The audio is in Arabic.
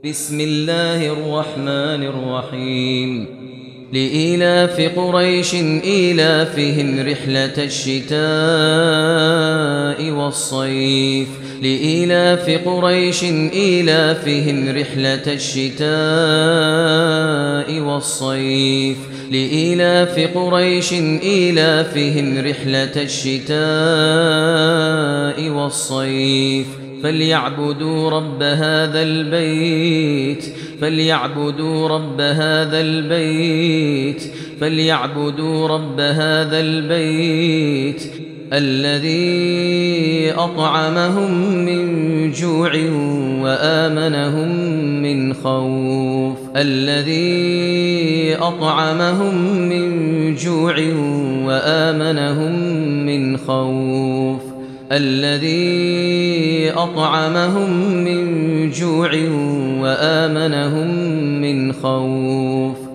بسم الله الرحمن الرحيم لإيلاف قريش إيلافهم رحلة الشتاء والصيف لإيلاف قريش إيلافهم رحلة الشتاء والصيف لإيلاف قريش إيلافهم رحلة الشتاء والصيف فليعبدوا رب هذا البيت فليعبدوا رب هذا البيت فليعبدوا رب هذا البيت الذي أطعمهم من جوع وآمنهم من خوف الذي أطعمهم من جوع وآمنهم من خوف الذي أطعمهم من جوع وآمنهم من خوف